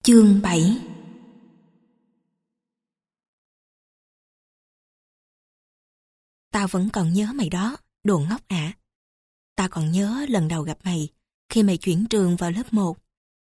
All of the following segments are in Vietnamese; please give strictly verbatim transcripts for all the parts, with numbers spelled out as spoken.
Chương bảy. Tao vẫn còn nhớ mày đó, đồ ngốc ạ. À. Tao còn nhớ lần đầu gặp mày, khi mày chuyển trường vào lớp một.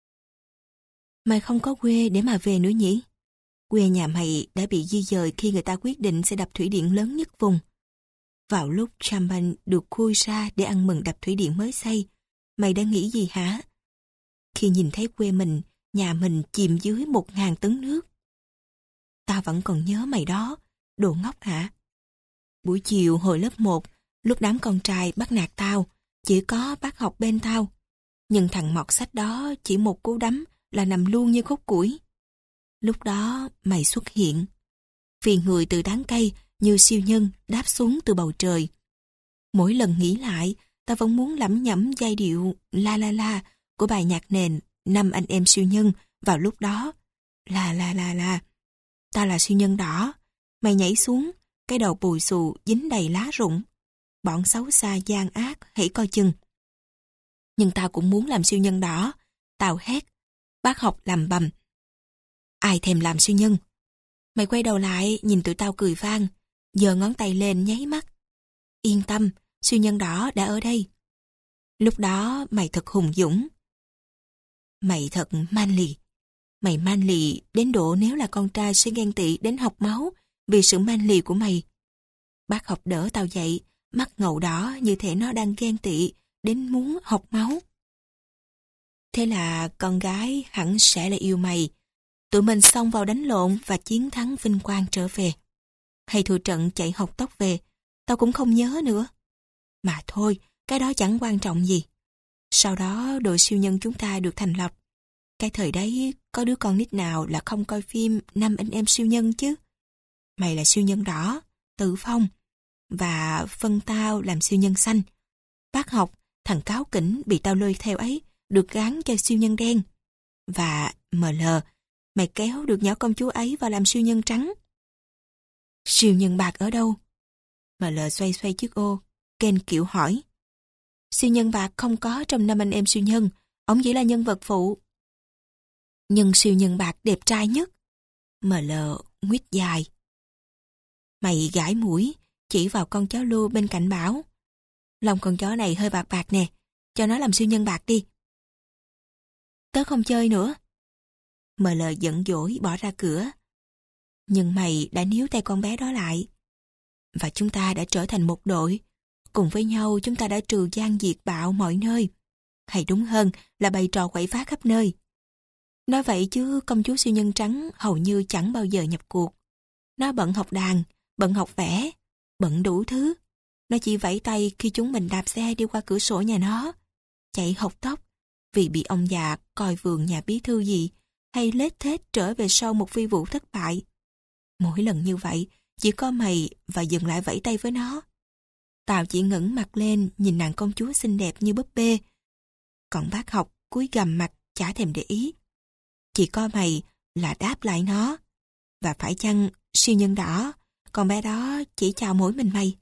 Mày không có quê để mà về nữa nhỉ? Quê nhà mày đã bị di dời khi người ta quyết định sẽ đập thủy điện lớn nhất vùng. Vào lúc Champagne được khui ra để ăn mừng đập thủy điện mới xây, mày đã nghĩ gì hả? Khi nhìn thấy quê mình, nhà mình chìm dưới một ngàn tấn nước. Tao vẫn còn nhớ mày đó, đồ ngốc hả? Buổi chiều hồi lớp một, lúc đám con trai bắt nạt tao, chỉ có bác học bên tao. Nhưng thằng mọt sách đó chỉ một cú đấm là nằm luôn như khúc củi. Lúc đó mày xuất hiện. Vì người từ tán cây như siêu nhân đáp xuống từ bầu trời. Mỗi lần nghĩ lại, tao vẫn muốn lẩm nhẩm giai điệu la la la của bài nhạc nền Năm anh em siêu nhân vào lúc đó. La la la la. Tao là siêu nhân đỏ. Mày nhảy xuống, cái đầu bùi xù dính đầy lá rụng. Bọn xấu xa gian ác hãy coi chừng. Nhưng tao cũng muốn làm siêu nhân đỏ. Tao hét. Bác học làm bầm. Ai thèm làm siêu nhân? Mày quay đầu lại nhìn tụi tao cười vang, giơ ngón tay lên nháy mắt. Yên tâm, siêu nhân đỏ đã ở đây. Lúc đó mày thật hùng dũng. Mày thật manly. Mày manly đến độ nếu là con trai sẽ ghen tị đến học máu vì sự manly của mày. Bác học đỡ tao dậy, mắt ngầu đỏ như thể nó đang ghen tị đến muốn học máu. Thế là con gái hẳn sẽ là yêu mày. Tụi mình xông vào đánh lộn và chiến thắng vinh quang trở về. Hay thua trận chạy học tốc về, tao cũng không nhớ nữa. Mà thôi, cái đó chẳng quan trọng gì. Sau đó đội siêu nhân chúng ta được thành lập. Cái thời đấy có đứa con nít nào là không coi phim Năm anh em siêu nhân chứ? Mày là siêu nhân đỏ, Tự Phong, và phân tao làm siêu nhân xanh. Bác học, thằng cáo kỉnh bị tao lôi theo ấy, được gán cho siêu nhân đen. Và em lờ, mày kéo được nhỏ công chúa ấy vào làm siêu nhân trắng. Siêu nhân bạc ở đâu? em lờ xoay xoay chiếc ô, kênh kiểu hỏi. Siêu nhân bạc không có trong Năm anh em siêu nhân, ông chỉ là nhân vật phụ. Nhưng siêu nhân bạc đẹp trai nhất. em lờ nguyết dài. Mày gãi mũi, chỉ vào con chó lưu bên cạnh bảo. Lòng con chó này hơi bạc bạc nè, cho nó làm siêu nhân bạc đi. Tớ không chơi nữa. em lờ giận dỗi bỏ ra cửa. Nhưng mày đã níu tay con bé đó lại. Và chúng ta đã trở thành một đội. Cùng với nhau chúng ta đã trừ gian diệt bạo mọi nơi. Hay đúng hơn là bày trò quậy phá khắp nơi. Nói vậy chứ công chúa siêu nhân trắng hầu như chẳng bao giờ nhập cuộc. Nó bận học đàn, bận học vẽ, bận đủ thứ. Nó chỉ vẫy tay khi chúng mình đạp xe đi qua cửa sổ nhà nó. Chạy học tốc vì bị ông già coi vườn nhà bí thư gì, hay lết thết trở về sau một phi vụ thất bại. Mỗi lần như vậy, chỉ có mày và dừng lại vẫy tay với nó. Tao chỉ ngẩng mặt lên nhìn nàng công chúa xinh đẹp như búp bê. Còn bác học cúi gằm mặt chả thèm để ý. Chỉ có mày là đáp lại nó. Và phải chăng siêu nhân đỏ, con bé đó chỉ chào mỗi mình mày.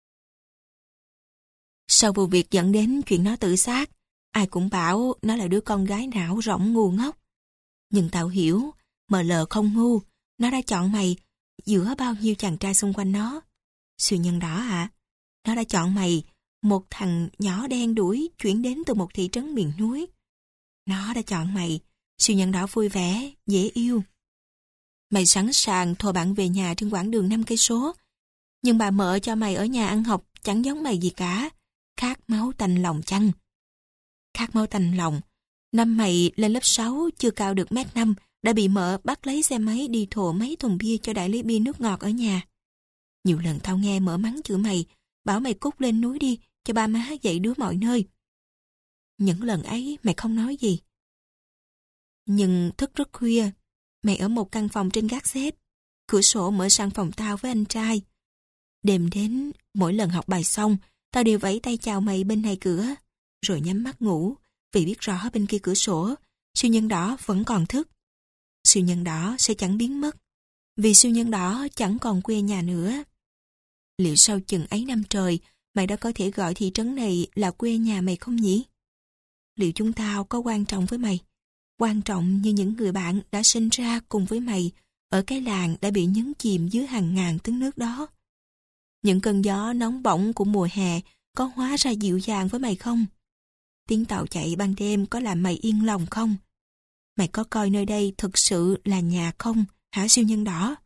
Sau vụ việc dẫn đến chuyện nó tự sát, ai cũng bảo nó là đứa con gái não rỗng ngu ngốc. Nhưng tao hiểu, em lờ không ngu, nó đã chọn mày giữa bao nhiêu chàng trai xung quanh nó. Siêu nhân đỏ à, nó đã chọn mày, một thằng nhỏ đen đuổi chuyển đến từ một thị trấn miền núi. Nó đã chọn mày, siêu nhân đỏ vui vẻ, dễ yêu. Mày sẵn sàng thò bạn về nhà trên quãng đường năm cây số. Nhưng bà mợ cho mày ở nhà ăn học chẳng giống mày gì cả. Khát máu tanh lòng chăng? Khát máu tanh lòng. Năm mày lên lớp sáu chưa cao được mét năm đã bị mợ bắt lấy xe máy đi thổ mấy thùng bia cho đại lý bia nước ngọt ở nhà. Nhiều lần tao nghe mợ mắng chửi mày, bảo mày cút lên núi đi cho ba má dạy đứa mọi nơi. Những lần ấy mày không nói gì. Nhưng thức rất khuya, mày ở một căn phòng trên gác xếp, cửa sổ mở sang phòng tao với anh trai. Đêm đến, mỗi lần học bài xong, tao đều vẫy tay chào mày bên này cửa, rồi nhắm mắt ngủ, vì biết rõ bên kia cửa sổ, siêu nhân đỏ vẫn còn thức. Siêu nhân đỏ sẽ chẳng biến mất, vì siêu nhân đỏ chẳng còn quê nhà nữa. Liệu sau chừng ấy năm trời, mày đã có thể gọi thị trấn này là quê nhà mày không nhỉ? Liệu chúng tao có quan trọng với mày? quan trọng như những người bạn đã sinh ra cùng với mày ở cái làng đã bị nhấn chìm dưới hàng ngàn tấn nước đó. Những cơn gió nóng bỏng của mùa hè có hóa ra dịu dàng với mày không? Tiếng tàu chạy ban đêm có làm mày yên lòng không? Mày có coi nơi đây thực sự là nhà không, hả siêu nhân đỏ?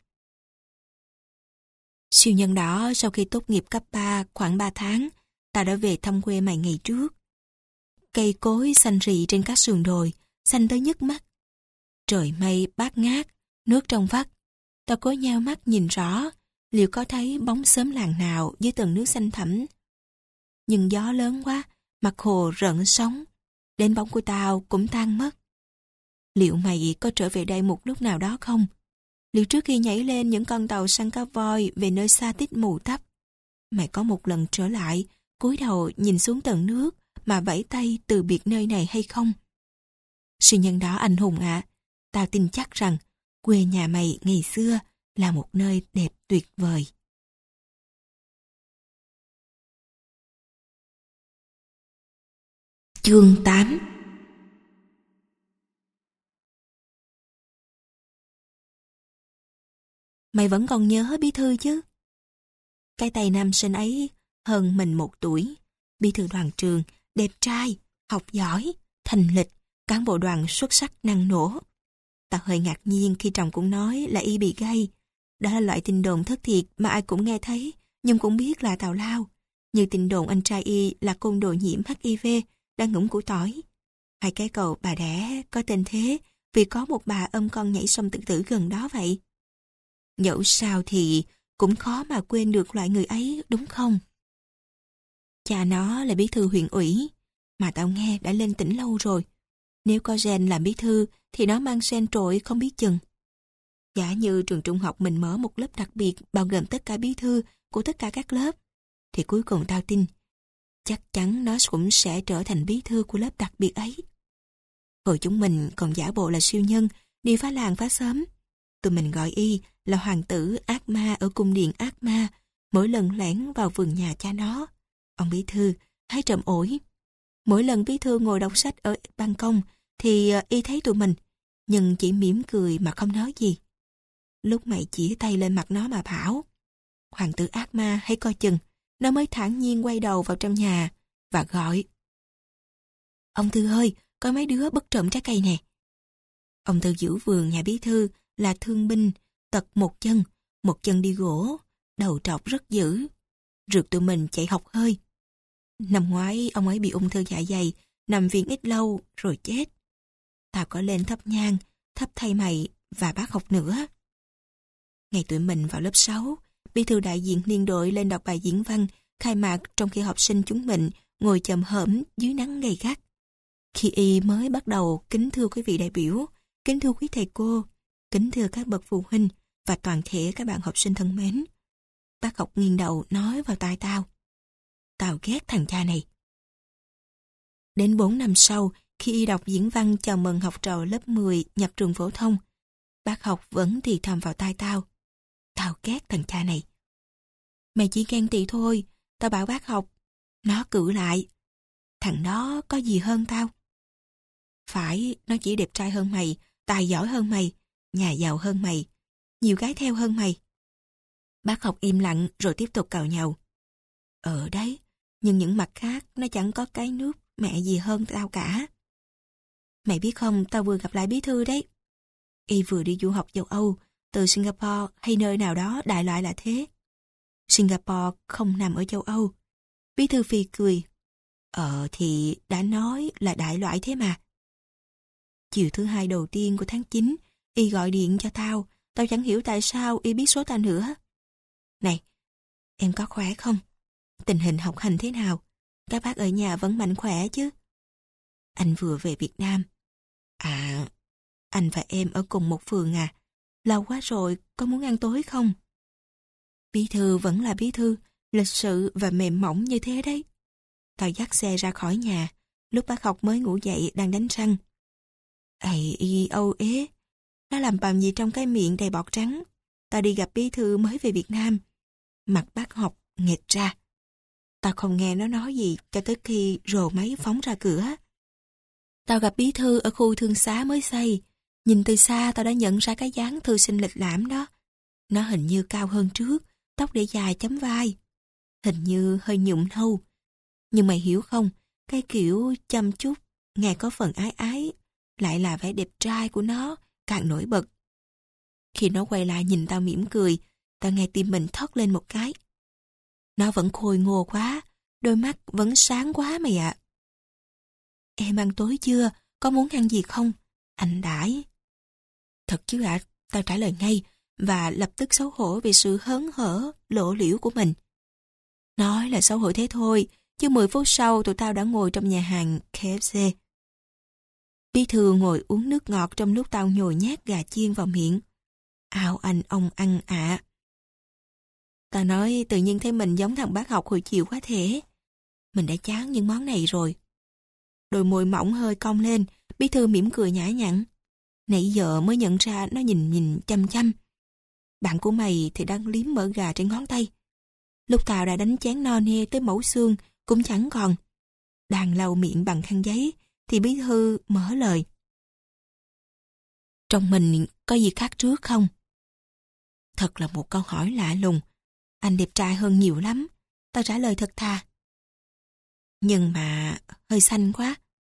Siêu nhân đỏ sau khi tốt nghiệp cấp ba khoảng ba tháng, tao đã về thăm quê mày ngày trước. Cây cối xanh rì trên các sườn đồi, xanh tới nhức mắt. Trời mây bát ngát, nước trong vắt. Tao cố nheo mắt nhìn rõ, liệu có thấy bóng xóm làng nào dưới tầng nước xanh thẳm. Nhưng gió lớn quá, mặt hồ rợn sóng, đến bóng của tao cũng tan mất. Liệu mày có trở về đây một lúc nào đó không? Liệu trước khi nhảy lên những con tàu săn cá voi về nơi xa tít mù tắp, mày có một lần trở lại, cúi đầu nhìn xuống tầng nước mà vẫy tay từ biệt nơi này hay không? Siêu nhân đó anh hùng ạ, tao tin chắc rằng quê nhà mày ngày xưa là một nơi đẹp tuyệt vời. Chương tám. Mày vẫn còn nhớ bí thư chứ? Cái tay nam sinh ấy hơn mình một tuổi, bí thư đoàn trường, đẹp trai, học giỏi, thành lịch, cán bộ đoàn xuất sắc năng nổ. Tao hơi ngạc nhiên khi chồng cũng nói là y bị gay. Đó là loại tin đồn thất thiệt mà ai cũng nghe thấy, nhưng cũng biết là tào lao. Như tin đồn anh trai y là côn đồ nhiễm hát i vê, đang ngủm củ tỏi. Hai cái cầu bà đẻ có tên thế vì có một bà ôm con nhảy sông tự tử gần đó vậy. Dẫu sao thì cũng khó mà quên được loại người ấy, đúng không? Cha nó là bí thư huyện ủy, mà tao nghe đã lên tỉnh lâu rồi. Nếu có gen làm bí thư thì nó mang gen trội không biết chừng. Giả như trường trung học mình mở một lớp đặc biệt bao gồm tất cả bí thư của tất cả các lớp, thì cuối cùng tao tin chắc chắn nó cũng sẽ trở thành bí thư của lớp đặc biệt ấy. Hồi chúng mình còn giả bộ là siêu nhân, đi phá làng phá xóm. Tụi mình gọi y là hoàng tử ác ma ở cung điện ác ma, mỗi lần lẻn vào vườn nhà cha nó. Ông bí thư hái trộm ổi. Mỗi lần bí thư ngồi đọc sách ở ban công thì y thấy tụi mình, nhưng chỉ mỉm cười mà không nói gì. Lúc mày chỉ tay lên mặt nó mà bảo, hoàng tử ác ma hãy coi chừng, nó mới thản nhiên quay đầu vào trong nhà và gọi: ông Thư ơi, có mấy đứa bất trộm trái cây nè. Ông Thư giữ vườn nhà bí thư là thương binh, tật một chân, một chân đi gỗ, đầu trọc rất dữ. Rượt tụi mình chạy học hơi. Năm ngoái ông ấy bị ung thư dạ dày, nằm viện ít lâu rồi chết. Tao có lên thắp nhang, thắp thay mày và bác học nữa. Ngày tụi mình vào lớp sáu, bí thư đại diện liên đội lên đọc bài diễn văn khai mạc trong khi học sinh chúng mình ngồi chồm hổm dưới nắng gay gắt. Khi y mới bắt đầu kính thưa quý vị đại biểu, kính thưa quý thầy cô, kính thưa các bậc phụ huynh và toàn thể các bạn học sinh thân mến, bác học nghiêng đầu nói vào tai tao: tao ghét thằng cha này. Đến bốn năm sau, khi y đọc diễn văn chào mừng học trò lớp mười nhập trường phổ thông, bác học vẫn thì thầm vào tai tao: tao ghét thằng cha này. Mày chỉ ghen tị thôi, tao bảo bác học. Nó cự lại: thằng đó có gì hơn tao? Phải, nó chỉ đẹp trai hơn mày, tài giỏi hơn mày, nhà giàu hơn mày, nhiều gái theo hơn mày. Bác học im lặng rồi tiếp tục càu nhàu: ờ đấy, nhưng những mặt khác nó chẳng có cái nước mẹ gì hơn tao cả. Mày biết không, tao vừa gặp lại bí thư đấy. Y vừa đi du học châu Âu, từ Singapore hay nơi nào đó đại loại là thế. Singapore không nằm ở châu Âu. Bí thư phì cười: ờ thì đã nói là đại loại thế mà. Chiều thứ hai đầu tiên của tháng chín, y gọi điện cho tao. Tao chẳng hiểu tại sao y biết số tao nữa. Này, em có khỏe không? Tình hình học hành thế nào? Các bác ở nhà vẫn mạnh khỏe chứ? Anh vừa về Việt Nam. À, anh và em ở cùng một phường à? Lâu quá rồi, có muốn ăn tối không? Bí thư vẫn là bí thư, lịch sự và mềm mỏng như thế đấy. Tao dắt xe ra khỏi nhà, lúc bác học mới ngủ dậy đang đánh răng. Ây, y âu ế, nó làm bầm gì trong cái miệng đầy bọt trắng. Tao đi gặp bí thư mới về Việt Nam. Mặt bác học nghệt ra. Tao không nghe nó nói gì cho tới khi rồ máy phóng ra cửa. Tao gặp bí thư ở khu thương xá mới xây. Nhìn từ xa tao đã nhận ra cái dáng thư sinh lịch lãm đó. Nó hình như cao hơn trước, tóc để dài chấm vai. Hình như hơi nhuộm nâu. Nhưng mày hiểu không, cái kiểu chăm chút, nghe có phần ái ái, lại là vẻ đẹp trai của nó, càng nổi bật. Khi nó quay lại nhìn tao mỉm cười, tao nghe tim mình thót lên một cái. Nó vẫn khôi ngô quá, đôi mắt vẫn sáng quá mày ạ. Em ăn tối chưa? Có muốn ăn gì không? Anh đãi. Thật chứ ạ, tao trả lời ngay và lập tức xấu hổ vì sự hớn hở, lộ liễu của mình. Nói là xấu hổ thế thôi, chứ mười phút sau tụi tao đã ngồi trong nhà hàng K F C. Bí thư ngồi uống nước ngọt trong lúc tao nhồi nhét gà chiên vào miệng. Ao anh ông ăn ạ. Tao nói tự nhiên thấy mình giống thằng bác học hồi chiều quá thế. Mình đã chán những món này rồi. Đôi môi mỏng hơi cong lên, bí thư mỉm cười nhã nhặn. Nãy giờ mới nhận ra nó nhìn nhìn chăm chăm. Bạn của mày thì đang liếm mỡ gà trên ngón tay. Lúc tao đã đánh chén no nê tới mẩu xương cũng chẳng còn. Đang lau miệng bằng khăn giấy thì bí thư mở lời. Trong mình có gì khác trước không? Thật là một câu hỏi lạ lùng. Anh đẹp trai hơn nhiều lắm. Tao trả lời thật thà. Nhưng mà hơi xanh quá.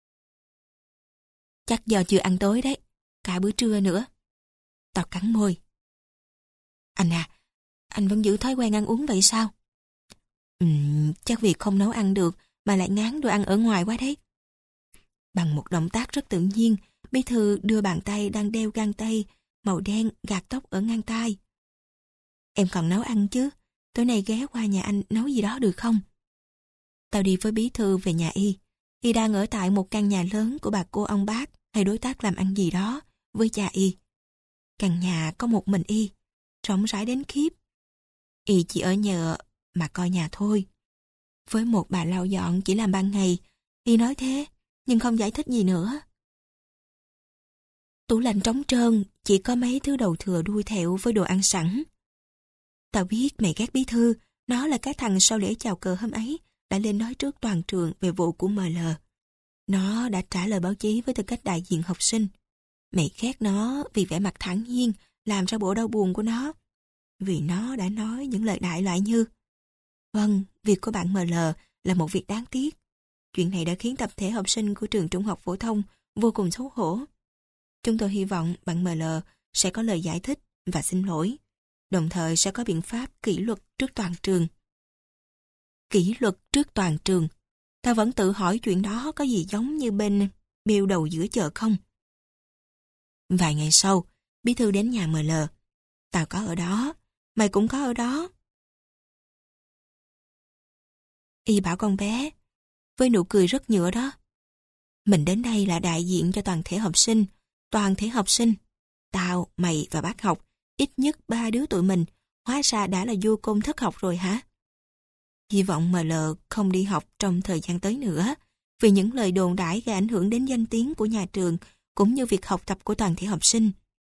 Chắc do chưa ăn tối đấy. Cả bữa trưa nữa. Tao cắn môi. Anh à, anh vẫn giữ thói quen ăn uống vậy sao? Ừm, chắc vì không nấu ăn được mà lại ngán đồ ăn ở ngoài quá đấy. Bằng một động tác rất tự nhiên, bí thư đưa bàn tay đang đeo găng tay màu đen gạt tóc ở ngang tai. Em còn nấu ăn chứ? Tối nay ghé qua nhà anh nấu gì đó được không? Tao đi với bí thư về nhà Y. Y đang ở tại một căn nhà lớn của bà cô ông bác hay đối tác làm ăn gì đó với cha Y. Căn nhà có một mình Y, rộng rãi đến khiếp. Y chỉ ở nhờ mà coi nhà thôi. Với một bà lau dọn chỉ làm ban ngày, Y nói thế, nhưng không giải thích gì nữa. Tủ lạnh trống trơn, chỉ có mấy thứ đầu thừa đuôi thẹo với đồ ăn sẵn. Tao biết mày ghét bí thư, nó là cái thằng sau lễ chào cờ hôm ấy đã lên nói trước toàn trường về vụ của em lờ. Nó đã trả lời báo chí với tư cách đại diện học sinh. Mày ghét nó vì vẻ mặt thản nhiên làm ra bộ đau buồn của nó. Vì nó đã nói những lời đại loại như: vâng, việc của bạn em lờ là một việc đáng tiếc. Chuyện này đã khiến tập thể học sinh của trường trung học phổ thông vô cùng xấu hổ. Chúng tôi hy vọng bạn em lờ sẽ có lời giải thích và xin lỗi, đồng thời sẽ có biện pháp kỷ luật trước toàn trường. Kỷ luật trước toàn trường. Tao vẫn tự hỏi chuyện đó có gì giống như bên bêu đầu giữa chợ không? Vài ngày sau, bí thư đến nhà em lờ. Tao có ở đó, mày cũng có ở đó. Y bảo con bé, với nụ cười rất nhựa đó: mình đến đây là đại diện cho toàn thể học sinh, toàn thể học sinh. Tao, mày và bác học, ít nhất ba đứa tụi mình, hóa ra đã là vô công thất học rồi hả? Hy vọng em lờ không đi học trong thời gian tới nữa, vì những lời đồn đãi gây ảnh hưởng đến danh tiếng của nhà trường, cũng như việc học tập của toàn thể học sinh.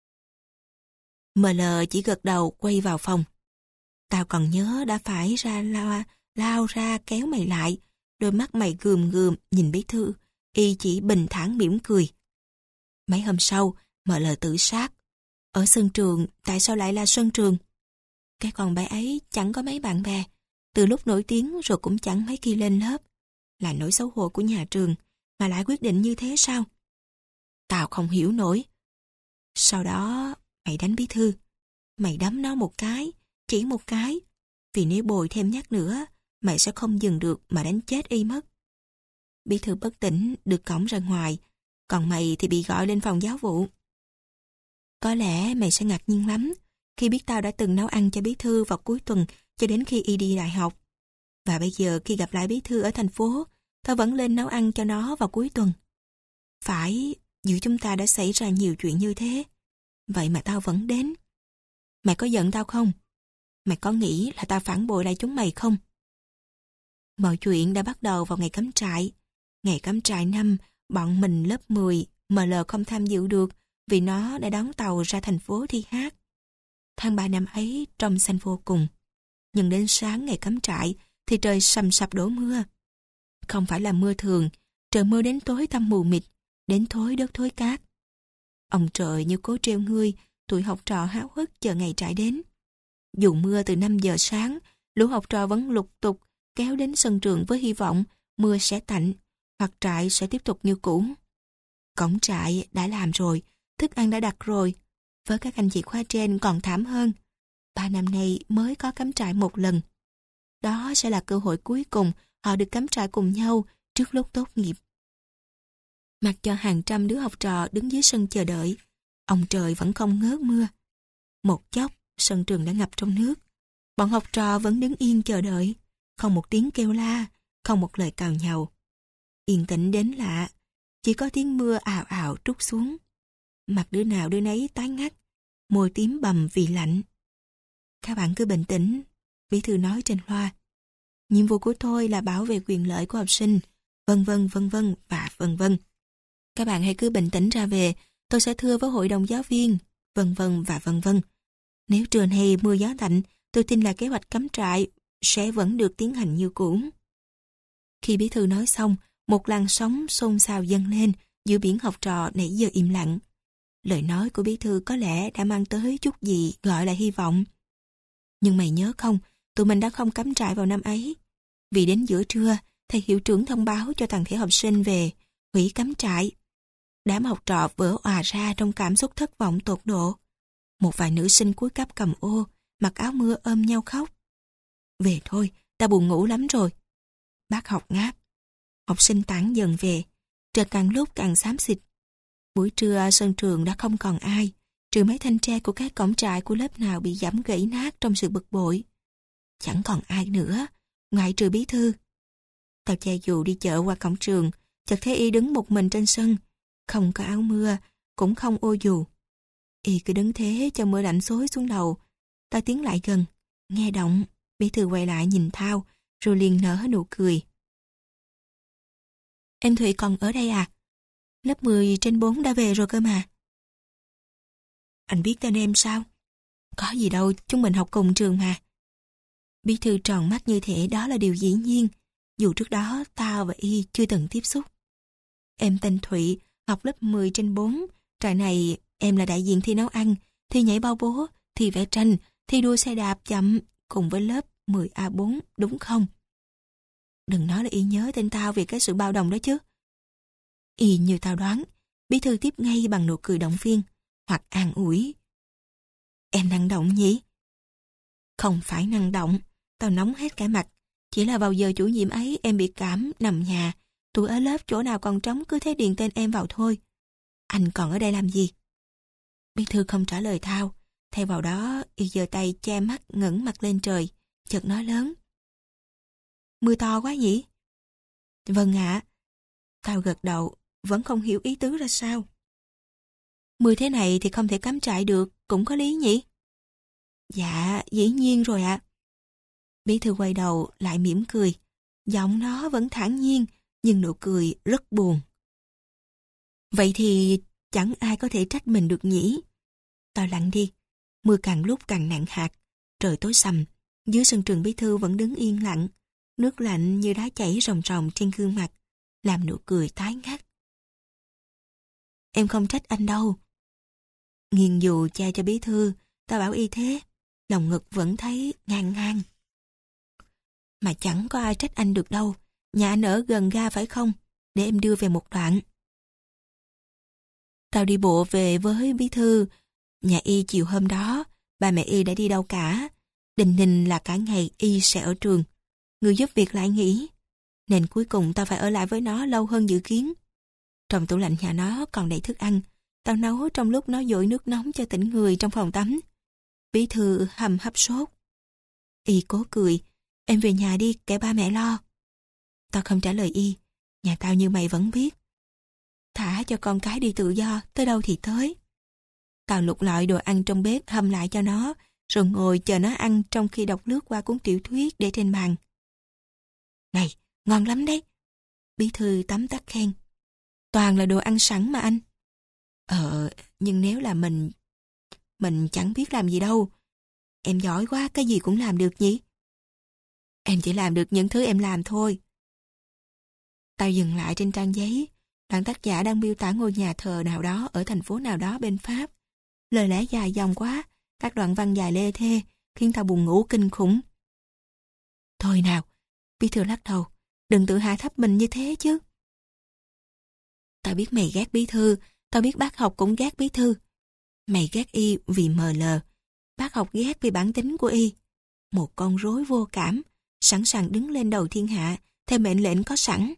em lờ chỉ gật đầu quay vào phòng. Tao còn nhớ đã phải ra lao, lao ra kéo mày lại, đôi mắt mày gườm gườm nhìn bí thư, Y chỉ bình thản mỉm cười. Mấy hôm sau, em lờ tự sát. Ở sân trường, tại sao lại là sân trường? Cái con bé ấy chẳng có mấy bạn bè, từ lúc nổi tiếng rồi cũng chẳng mấy khi lên lớp. Là nỗi xấu hổ của nhà trường, mà lại quyết định như thế sao? Tao không hiểu nổi. Sau đó, mày đánh bí thư. Mày đấm nó một cái, chỉ một cái. Vì nếu bồi thêm nhát nữa, mày sẽ không dừng được mà đánh chết Y mất. Bí thư bất tỉnh được cõng ra ngoài, còn mày thì bị gọi lên phòng giáo vụ. Có lẽ mày sẽ ngạc nhiên lắm khi biết tao đã từng nấu ăn cho bí thư vào cuối tuần cho đến khi Y đi đại học. Và bây giờ khi gặp lại bí thư ở thành phố, tao vẫn lên nấu ăn cho nó vào cuối tuần. Phải, giữa chúng ta đã xảy ra nhiều chuyện như thế. Vậy mà tao vẫn đến. Mày có giận tao không? Mày có nghĩ là tao phản bội lại chúng mày không? Mọi chuyện đã bắt đầu vào ngày cắm trại. Ngày cắm trại năm, bọn mình lớp mười, em lờ không tham dự được vì nó đã đón tàu ra thành phố thi hát. Tháng ba năm ấy trong xanh vô cùng. Nhưng đến sáng ngày cắm trại thì trời sầm sập đổ mưa. Không phải là mưa thường, trời mưa đến tối tăm mù mịt, đến thối đất thối cát. Ông trời như cố treo ngươi, tụi học trò háo hức chờ ngày trại đến. Dù mưa từ năm giờ sáng, lũ học trò vẫn lục tục kéo đến sân trường với hy vọng mưa sẽ tạnh, hoặc trại sẽ tiếp tục như cũ. Cổng trại đã làm rồi, thức ăn đã đặt rồi. Với các anh chị khoa trên còn thảm hơn. Ba năm nay mới có cắm trại một lần. Đó sẽ là cơ hội cuối cùng họ được cắm trại cùng nhau trước lúc tốt nghiệp. Mặc cho hàng trăm đứa học trò đứng dưới sân chờ đợi, ông trời vẫn không ngớt mưa. Một chốc, sân trường đã ngập trong nước. Bọn học trò vẫn đứng yên chờ đợi, không một tiếng kêu la, không một lời cào nhàu. Yên tĩnh đến lạ, chỉ có tiếng mưa ào ào trút xuống. Mặt đứa nào đứa nấy tái ngắt, môi tím bầm vì lạnh. Các bạn cứ bình tĩnh, bí thư nói trên loa. Nhiệm vụ của tôi là bảo vệ quyền lợi của học sinh, vân vân vân vân và vân vân. Các bạn hãy cứ bình tĩnh ra về, tôi sẽ thưa với hội đồng giáo viên, vân vân và vân vân. Nếu trưa nay mưa gió tạnh, tôi tin là kế hoạch cắm trại sẽ vẫn được tiến hành như cũ. Khi bí thư nói xong, một làn sóng xôn xao dâng lên giữa biển học trò nãy giờ im lặng. Lời nói của bí thư có lẽ đã mang tới chút gì gọi là hy vọng. Nhưng mày nhớ không, tụi mình đã không cắm trại vào năm ấy. Vì đến giữa trưa, thầy hiệu trưởng thông báo cho toàn thể học sinh về hủy cắm trại. Đám học trò vỡ òa ra trong cảm xúc thất vọng tột độ. Một vài nữ sinh cúi cắp cầm ô, mặc áo mưa ôm nhau khóc. Về thôi, ta buồn ngủ lắm rồi. Bác học ngáp. Học sinh tản dần về, trời càng lúc càng xám xịt. Buổi trưa sân trường đã không còn ai, trừ mấy thanh tre của các cổng trại của lớp nào bị giẫm gãy nát trong sự bực bội. Chẳng còn ai nữa, ngoại trừ bí thư. Tao che dù đi chợ qua cổng trường, chợt thấy y đứng một mình trên sân, không có áo mưa, cũng không ô dù. Y cứ đứng thế cho mưa lạnh xối xuống đầu. Tao tiến lại gần, nghe động, bí thư quay lại nhìn Thao, rồi liền nở nụ cười. Em Thụy còn ở đây à? Lớp mười trên bốn đã về rồi cơ mà. Anh biết tên em sao? Có gì đâu, chúng mình học cùng trường mà. Bí thư tròn mắt như thể đó là điều dĩ nhiên, dù trước đó tao và y chưa từng tiếp xúc. Em tên Thụy, học lớp mười trên bốn. Trại này em là đại diện thi nấu ăn, thi nhảy bao bố, thi vẽ tranh, thi đua xe đạp chậm cùng với lớp mười A bốn, đúng không? Đừng nói là y nhớ tên tao vì cái sự bao đồng đó chứ. Y như tao đoán, bí thư tiếp ngay bằng nụ cười động viên hoặc an ủi. Em năng động nhỉ? Không phải năng động, tao nóng hết cả mặt. Chỉ là vào giờ chủ nhiệm ấy em bị cảm nằm nhà, tụi ở lớp chỗ nào còn trống cứ thế điền tên em vào thôi. Anh còn ở đây làm gì? Bí thư không trả lời Thao, thay vào đó y giơ tay che mắt ngẩng mặt lên trời, chợt nói lớn. Mưa to quá nhỉ? Vâng ạ. Tao gật đầu, vẫn không hiểu ý tứ ra sao. Mưa thế này thì không thể cắm trại được, cũng có lý nhỉ? Dạ, dĩ nhiên rồi ạ. Bí thư quay đầu lại mỉm cười, giọng nó vẫn thản nhiên, nhưng nụ cười rất buồn. Vậy thì chẳng ai có thể trách mình được nhỉ? Tao lặng đi, mưa càng lúc càng nặng hạt, trời tối sầm, dưới sân trường bí thư vẫn đứng yên lặng, nước lạnh như đá chảy ròng ròng trên gương mặt, làm nụ cười tái ngắt. Em không trách anh đâu. Nghiêng dù che cho bí thư, tao bảo y thế, lòng ngực vẫn thấy ngang ngang. Mà chẳng có ai trách anh được đâu, nhà anh ở gần ga phải không? Để em đưa về một đoạn. Tao đi bộ về với bí thư, nhà y chiều hôm đó, ba mẹ y đã đi đâu cả. Đình ninh là cả ngày y sẽ ở trường. Người giúp việc lại nghỉ, nên cuối cùng tao phải ở lại với nó lâu hơn dự kiến. Trong tủ lạnh nhà nó còn đầy thức ăn, tao nấu trong lúc nó dội nước nóng cho tỉnh người trong phòng tắm. Bí thư hầm hấp sốt. Y cố cười, em về nhà đi kẻ ba mẹ lo. Tao không trả lời y, nhà tao như mày vẫn biết. Thả cho con cái đi tự do, tới đâu thì tới. Tao lục lọi đồ ăn trong bếp hâm lại cho nó, rồi ngồi chờ nó ăn trong khi đọc lướt qua cuốn tiểu thuyết để trên bàn. Này, ngon lắm đấy. Bí thư tấm tắc khen. Toàn là đồ ăn sẵn mà anh. Ờ, nhưng nếu là mình, mình chẳng biết làm gì đâu. Em giỏi quá, cái gì cũng làm được nhỉ? Em chỉ làm được những thứ em làm thôi. Tao dừng lại trên trang giấy, Đoạn tác giả đang miêu tả ngôi nhà thờ nào đó ở thành phố nào đó bên Pháp. Lời lẽ dài dòng quá, các đoạn văn dài lê thê, khiến tao buồn ngủ kinh khủng. Thôi nào, bí thư lắc đầu, đừng tự hạ thấp mình như thế chứ. Tao biết mày ghét bí thư, tao biết bác học cũng ghét bí thư. Mày ghét y vì mờ lờ, bác học ghét vì bản tính của y. Một con rối vô cảm, sẵn sàng đứng lên đầu thiên hạ, theo mệnh lệnh có sẵn.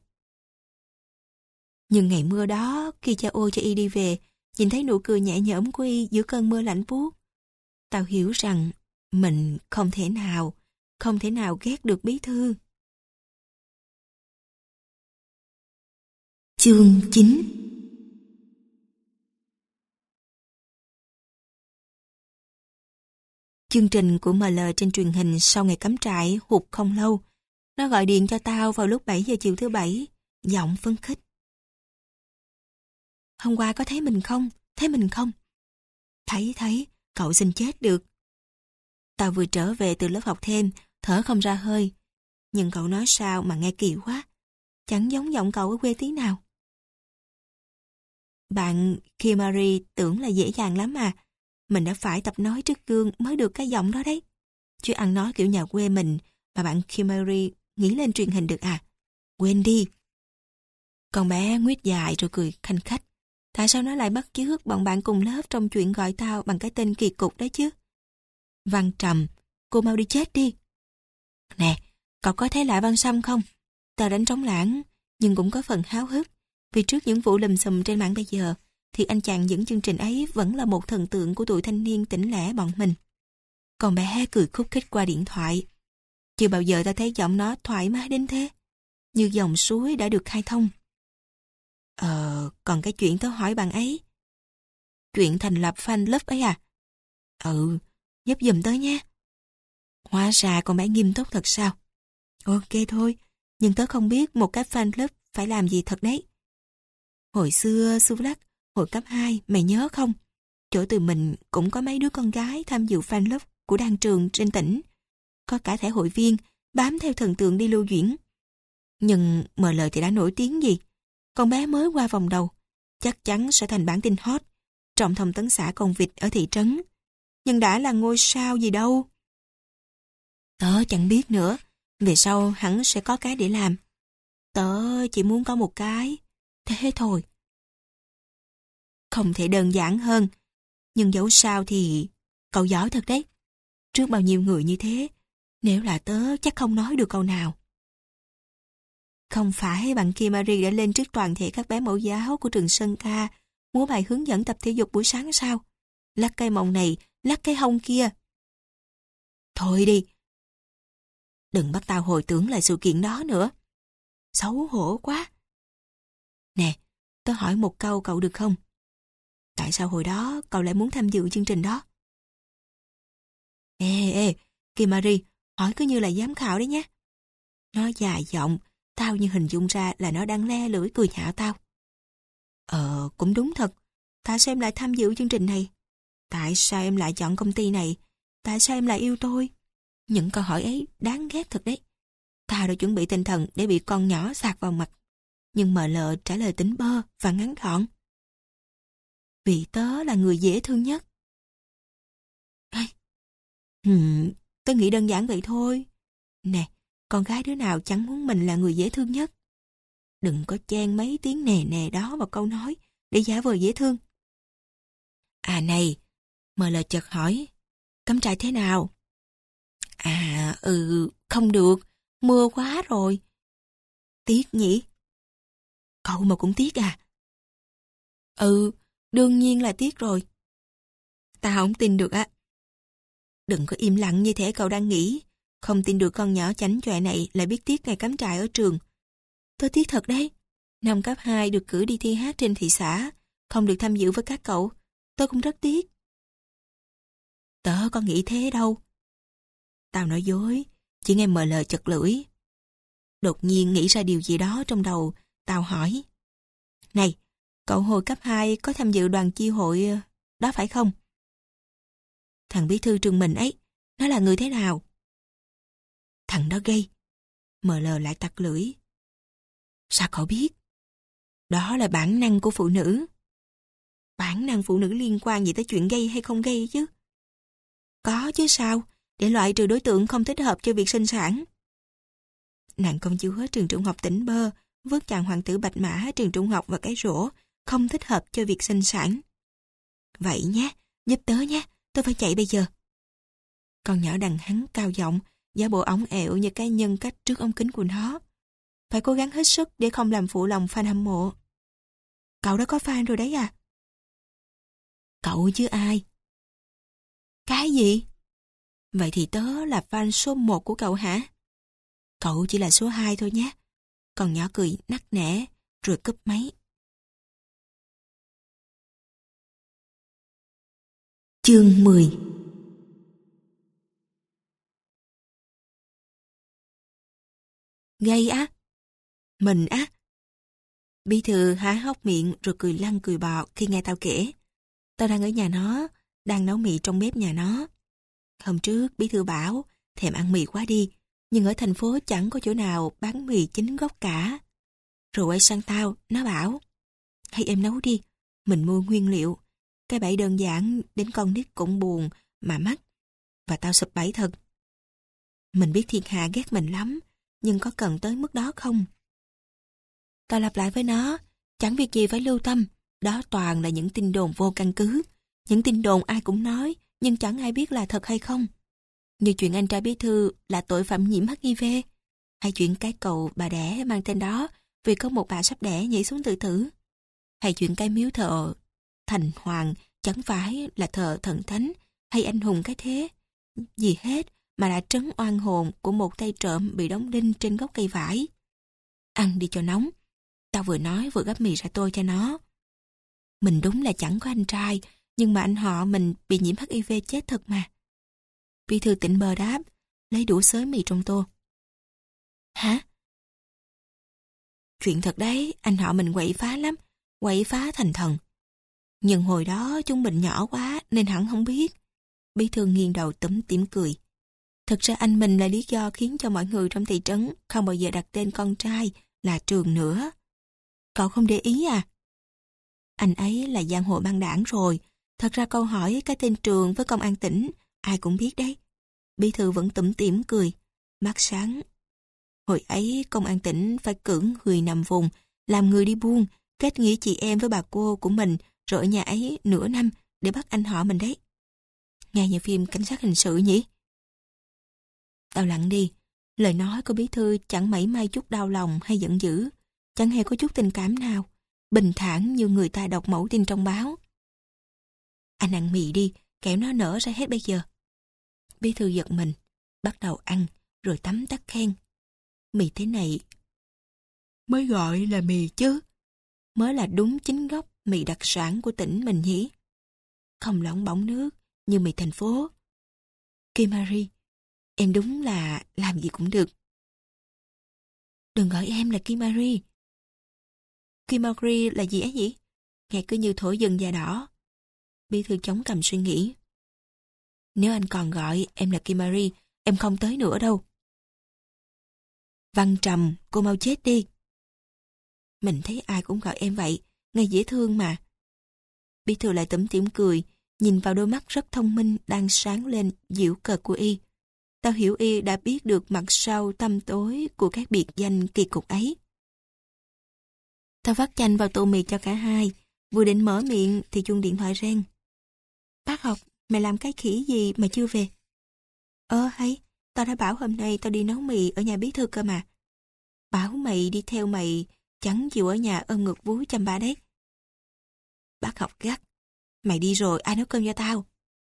Nhưng ngày mưa đó, khi cha ô cho y đi về, nhìn thấy nụ cười nhẹ nhõm của y giữa cơn mưa lạnh buốt, tao hiểu rằng mình không thể nào, không thể nào ghét được bí thư. Chương chín. Chương trình của em lờ trên truyền hình sau ngày cắm trại hụt không lâu. Nó gọi điện cho tao vào lúc bảy giờ chiều thứ bảy, giọng phấn khích. Hôm qua có thấy mình không? Thấy mình không? Thấy thấy, cậu xin chết được. Tao vừa trở về từ lớp học thêm, thở không ra hơi. Nhưng cậu nói sao mà nghe kỳ quá. Chẳng giống giọng cậu ở quê tí nào. Bạn Kimari tưởng là dễ dàng lắm à. Mình đã phải tập nói trước gương mới được cái giọng đó đấy. Chứ ăn nói kiểu nhà quê mình mà bạn Kimari nghĩ lên truyền hình được à? Quên đi. Con bé nguyết dài rồi cười khanh khách. Tại sao nó lại bắt chước bọn bạn cùng lớp trong chuyện gọi tao bằng cái tên kỳ cục đấy chứ? Văn Trầm, cô mau đi chết đi. Nè, cậu có thấy lại Văn Sâm không? Tao đánh trống lãng, nhưng cũng có phần háo hức. Vì trước những vụ lùm xùm trên mạng bây giờ, thì anh chàng dẫn chương trình ấy vẫn là một thần tượng của tụi thanh niên tỉnh lẻ bọn mình. Con bé cười khúc khích qua điện thoại. Chưa bao giờ tao thấy giọng nó thoải mái đến thế. Như dòng suối đã được khai thông. Ờ, còn cái chuyện tao hỏi bạn ấy. Chuyện thành lập fan club ấy à? Ừ, giúp giùm tớ nhé. Hóa ra con bé nghiêm túc thật sao? Ok thôi, nhưng tớ không biết một cái fan club phải làm gì thật đấy. Hồi xưa, Suvlak, hồi cấp hai, mày nhớ không? Chỗ tụi mình cũng có mấy đứa con gái tham dự fan club của đan trường trên tỉnh. Có cả thẻ hội viên, bám theo thần tượng đi lưu diễn. Nhưng em lờ thì đã nổi tiếng gì? Con bé mới qua vòng đầu, chắc chắn sẽ thành bản tin hot trong thông tấn xã Con Vịt ở thị trấn. Nhưng đã là ngôi sao gì đâu. Tớ chẳng biết nữa, về sau hẳn sẽ có cái để làm. Tớ chỉ muốn có một cái, thế thôi. Không thể đơn giản hơn, nhưng dẫu sao thì cậu giỏi thật đấy. Trước bao nhiêu người như thế, nếu là tớ chắc không nói được câu nào. Không phải bạn Kimari đã lên trước toàn thể các bé mẫu giáo của trường Sơn Ca múa bài hướng dẫn tập thể dục buổi sáng sao? Lắc cây mông này, lắc cái hông kia. Thôi đi. Đừng bắt tao hồi tưởng lại sự kiện đó nữa. Xấu hổ quá. Nè, tớ hỏi một câu cậu được không? Tại sao hồi đó cậu lại muốn tham dự chương trình đó? Ê, ê, Kimari, hỏi cứ như là giám khảo đấy nhé. Nó dài giọng, tao như hình dung ra là nó đang le lưỡi cười nhạo tao. Ờ, cũng đúng thật. Tại sao em lại tham dự chương trình này? Tại sao em lại chọn công ty này? Tại sao em lại yêu tôi? Những câu hỏi ấy đáng ghét thật đấy. Tao đã chuẩn bị tinh thần để bị con nhỏ sạc vào mặt. Nhưng em lờ trả lời tỉnh bơ và ngắn gọn. Vì tớ là người dễ thương nhất. Hmm, tớ nghĩ đơn giản vậy thôi. Nè, con gái đứa nào chẳng muốn mình là người dễ thương nhất. Đừng có chen mấy tiếng nè nè đó vào câu nói để giả vờ dễ thương. À này, em lờ chợt hỏi, cắm trại thế nào? À, ừ, không được, mưa quá rồi. Tiếc nhỉ? Cậu mà cũng tiếc à? Ừ, đương nhiên là tiếc rồi. Tao không tin được á. Đừng có im lặng như thế cậu đang nghĩ. Không tin được con nhỏ chảnh chọe này lại biết tiếc ngày cắm trại ở trường. Tôi tiếc thật đấy. Năm cấp hai được cử đi thi hát trên thị xã, không được tham dự với các cậu. Tôi cũng rất tiếc. Tớ có nghĩ thế đâu. Tao nói dối, chỉ nghe em lờ chật lưỡi. Đột nhiên nghĩ ra điều gì đó trong đầu, tao hỏi. Này, cậu hồi cấp hai có tham dự đoàn chi hội đó phải không? Thằng bí thư trường mình ấy, nó là người thế nào? Thằng đó gay. em lờ lại tặc lưỡi. Sao cậu biết? Đó là bản năng của phụ nữ. Bản năng phụ nữ liên quan gì tới chuyện gây hay không gây chứ? Có chứ sao, để loại trừ đối tượng không thích hợp cho việc sinh sản. Nàng công chúa trường trung học tỉnh Bơ vớt chàng hoàng tử bạch mã trường trung học và cái rổ không thích hợp cho việc sinh sản. Vậy nhé, giúp tớ nhé, tôi phải chạy bây giờ. Con nhỏ đằng hắn cao giọng, giả bộ ống ẹo như cái nhân cách trước ống kính của nó. Phải cố gắng hết sức để không làm phụ lòng fan hâm mộ. Cậu đã có fan rồi đấy à? Cậu chứ ai? Cái gì? Vậy thì tớ là fan số một của cậu hả? Cậu chỉ là số hai thôi nhé. Con nhỏ cười nắc nẻ rồi cúp máy. Chương mười. Gây á? Mình á? Bí thư há hốc miệng rồi cười lăn cười bọt khi nghe tao kể. Tao đang ở nhà nó, đang nấu mì trong bếp nhà nó. Hôm trước bí thư bảo thèm ăn mì quá đi, nhưng ở thành phố chẳng có chỗ nào bán mì chính gốc cả. Rồi quay sang tao, nó bảo hay em nấu đi, mình mua nguyên liệu. Cái bẫy đơn giản đến con nít cũng buồn mà mắc. Và tao sụp bẫy thật. Mình biết thiên hạ ghét mình lắm, nhưng có cần tới mức đó không? Tao lặp lại với nó, chẳng việc gì phải lưu tâm, đó toàn là những tin đồn vô căn cứ. Những tin đồn ai cũng nói, nhưng chẳng ai biết là thật hay không. Như chuyện anh trai bí thư là tội phạm nhiễm hát i vê, hay chuyện cái cầu bà đẻ mang tên đó vì có một bà sắp đẻ nhảy xuống tự tử, hay chuyện cái miếu thờ thành hoàng chẳng phải là thờ thần thánh hay anh hùng cái thế. Gì hết mà đã trấn oan hồn của một tay trộm bị đóng đinh trên gốc cây vải. Ăn đi cho nóng. Tao vừa nói vừa gắp mì ra tôi cho nó. Mình đúng là chẳng có anh trai, nhưng mà anh họ mình bị nhiễm hát i vê chết thật mà. Bí thư tỉnh Bơ đáp, lấy đũa xới mì trong tô. Hả? Chuyện thật đấy, anh họ mình quậy phá lắm, quậy phá thành thần. Nhưng hồi đó chúng mình nhỏ quá nên hẳn không biết. Bí thư nghiêng đầu túm tỉm cười. Thực ra anh mình là lý do khiến cho mọi người trong thị trấn không bao giờ đặt tên con trai là Trường nữa. Cậu không để ý à? Anh ấy là giang hồ băng đảng rồi. Thật ra câu hỏi cái tên Trường với công an tỉnh ai cũng biết đấy. Bí thư vẫn tủm tỉm cười, mắt sáng. Hồi ấy công an tỉnh phải cử người nằm vùng, làm người đi buôn, kết nghĩa chị em với bà cô của mình rồi ở nhà ấy nửa năm để bắt anh họ mình đấy. Nghe như phim cảnh sát hình sự nhỉ? Tao lặng đi. Lời nói của bí thư chẳng mảy may chút đau lòng hay giận dữ, chẳng hề có chút tình cảm nào, bình thản như người ta đọc mẫu tin trong báo. Anh ăn mì đi, kẻo nó nở ra hết bây giờ. Bí thư giật mình, bắt đầu ăn, rồi tấm tắc khen. Mì thế này mới gọi là mì chứ, mới là đúng chính gốc mì đặc sản của tỉnh mình nhỉ. Không lỏng bỏng nước như mì thành phố. Kimari, em đúng là làm gì cũng được. Đừng gọi em là Kimari. Kimari là gì ấy nhỉ? Nghe cứ như thổi dần da đỏ. Bí thư chống cằm suy nghĩ. Nếu anh còn gọi em là Kimari, em không tới nữa đâu. Văn Trầm, cô mau chết đi. Mình thấy ai cũng gọi em vậy, nghe dễ thương mà. Bí thư lại tủm tỉm cười, nhìn vào đôi mắt rất thông minh đang sáng lên giễu cợt của y. Tao hiểu y đã biết được mặt sau tăm tối của các biệt danh kỳ cục ấy. Tao vắt chanh vào tô mì cho cả hai, vừa định mở miệng thì chuông điện thoại reng. Bác học, mày làm cái khỉ gì mà chưa về? Ơ hay, tao đã bảo hôm nay tao đi nấu mì ở nhà bí thư cơ mà. Bảo mày đi theo mày, chẳng chịu ở nhà ôm ngực vú chăm ba đấy. Bác học gắt, mày đi rồi ai nấu cơm cho tao?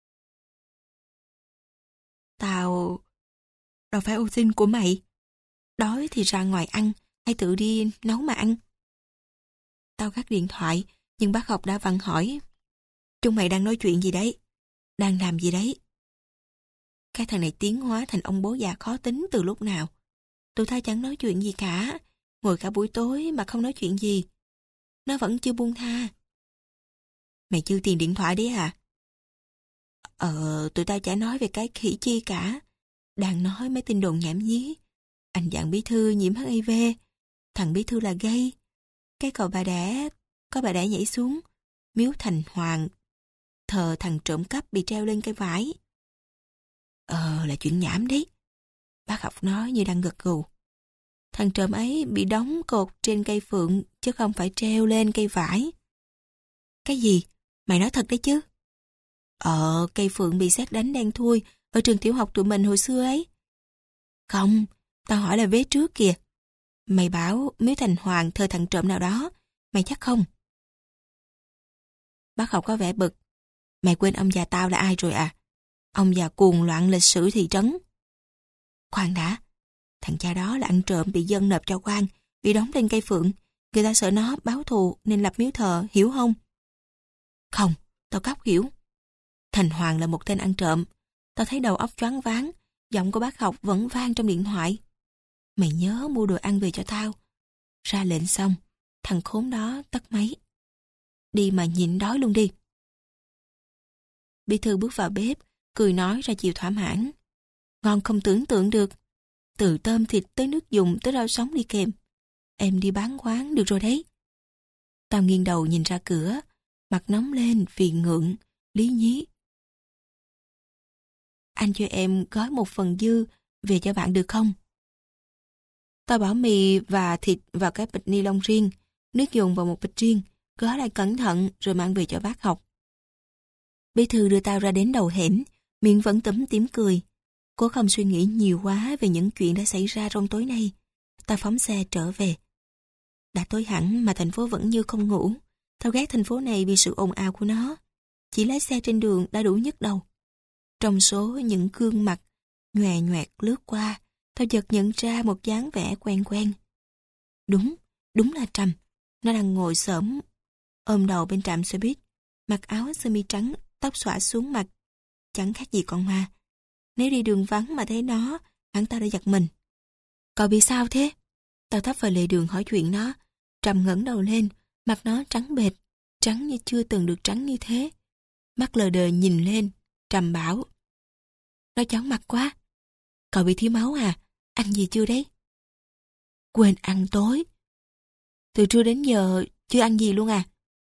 Tao... đâu phải ô xin của mày. Đói thì ra ngoài ăn, hay tự đi nấu mà ăn. Tao gắt điện thoại, nhưng bác học đã vặn hỏi. Chúng mày đang nói chuyện gì đấy? Đang làm gì đấy? Cái thằng này tiến hóa thành ông bố già khó tính từ lúc nào? Tụi tao chẳng nói chuyện gì cả, ngồi cả buổi tối mà không nói chuyện gì. Nó vẫn chưa buông tha. Mày chưa tìm điện thoại đấy à? Ờ, tụi tao chả nói về cái khỉ chi cả. Đang nói mấy tin đồn nhảm nhí. Anh dạng bí thư nhiễm hát i vê, thằng bí thư là gay. cái cầu Bà Đẻ, có bà đẻ nhảy xuống, miếu thành hoàng, thờ thằng trộm cắp bị treo lên cây vải. Ờ, là chuyện nhảm đấy. Bác học nói như đang gật gù. Thằng trộm ấy bị đóng cột trên cây phượng, chứ không phải treo lên cây vải. Cái gì? Mày nói thật đấy chứ? Ờ, cây phượng bị sét đánh đen thui ở trường tiểu học tụi mình hồi xưa ấy. Không, tao hỏi là vế trước kìa. Mày bảo miếu thành hoàng thờ thằng trộm nào đó, mày chắc không? Bác học có vẻ bực. Mày quên ông già tao là ai rồi à? Ông già cuồng loạn lịch sử thị trấn. Khoan đã, thằng cha đó là ăn trộm bị dân nộp cho quan, bị đóng lên cây phượng. Người ta sợ nó báo thù nên lập miếu thờ, hiểu không? Không, tao cóc hiểu. Thành Hoàng là một tên ăn trộm. Tao thấy đầu óc choáng váng, giọng của bác học vẫn vang trong điện thoại. Mày nhớ mua đồ ăn về cho tao. Ra lệnh xong, thằng khốn đó tắt máy. Đi mà nhịn đói luôn đi. Bí thư bước vào bếp, cười nói ra chiều thỏa mãn. Ngon không tưởng tượng được. Từ tôm thịt tới nước dùng tới rau sống đi kèm. Em đi bán quán được rồi đấy. Tao nghiêng đầu nhìn ra cửa, mặt nóng lên vì ngượng, lý nhí. Anh cho em gói một phần dư về cho bạn được không? Tao bỏ mì và thịt vào cái bịch ni lông riêng, nước dùng vào một bịch riêng, gói lại cẩn thận rồi mang về cho bác học. Bí thư đưa tao ra đến đầu hẻm, miệng vẫn túm tỉm cười. Cố không suy nghĩ nhiều quá về những chuyện đã xảy ra trong tối nay. Tao phóng xe trở về. Đã tối hẳn mà thành phố vẫn như không ngủ. Tao ghét thành phố này vì sự ồn ào của nó. Chỉ lái xe trên đường đã đủ nhức đầu. Trong số những gương mặt nhòe nhoẹt lướt qua, tao chợt nhận ra một dáng vẻ quen quen. Đúng, đúng là Trầm. Nó đang ngồi xổm ôm đầu bên trạm xe buýt, mặc áo sơ mi trắng, tóc xõa xuống mặt, chẳng khác gì con ma. Nếu đi đường vắng mà thấy nó, hẳn tao đã giật mình. Cậu bị sao thế? Tao tấp vào lề đường hỏi chuyện nó. Trầm ngẩng đầu lên, mặt nó trắng bệch, trắng như chưa từng được trắng như thế. Mắt lờ đờ nhìn lên, Trầm bảo. Nó chóng mặt quá. Cậu bị thiếu máu à? Ăn gì chưa đấy? Quên ăn tối. Từ trưa đến giờ chưa ăn gì luôn à?